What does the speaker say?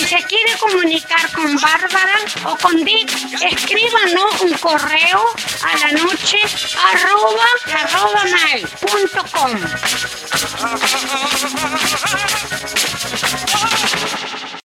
Si se quiere comunicar con Bárbara o con Dick, escríbanos un correo a lanoche@mail.com.